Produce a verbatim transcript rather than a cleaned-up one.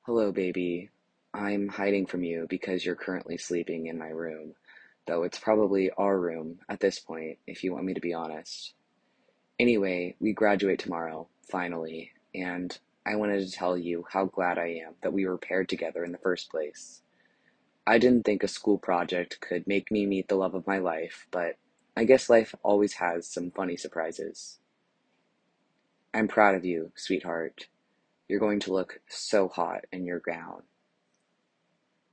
Hello, baby. I'm hiding from you because you're currently sleeping in my room, though it's probably our room at this point, if you want me to be honest. Anyway, we graduate tomorrow, finally, and I wanted to tell you how glad I am that we were paired together in the first place. I didn't think a school project could make me meet the love of my life, but I guess life always has some funny surprises. I'm proud of you, sweetheart. You're going to look so hot in your gown.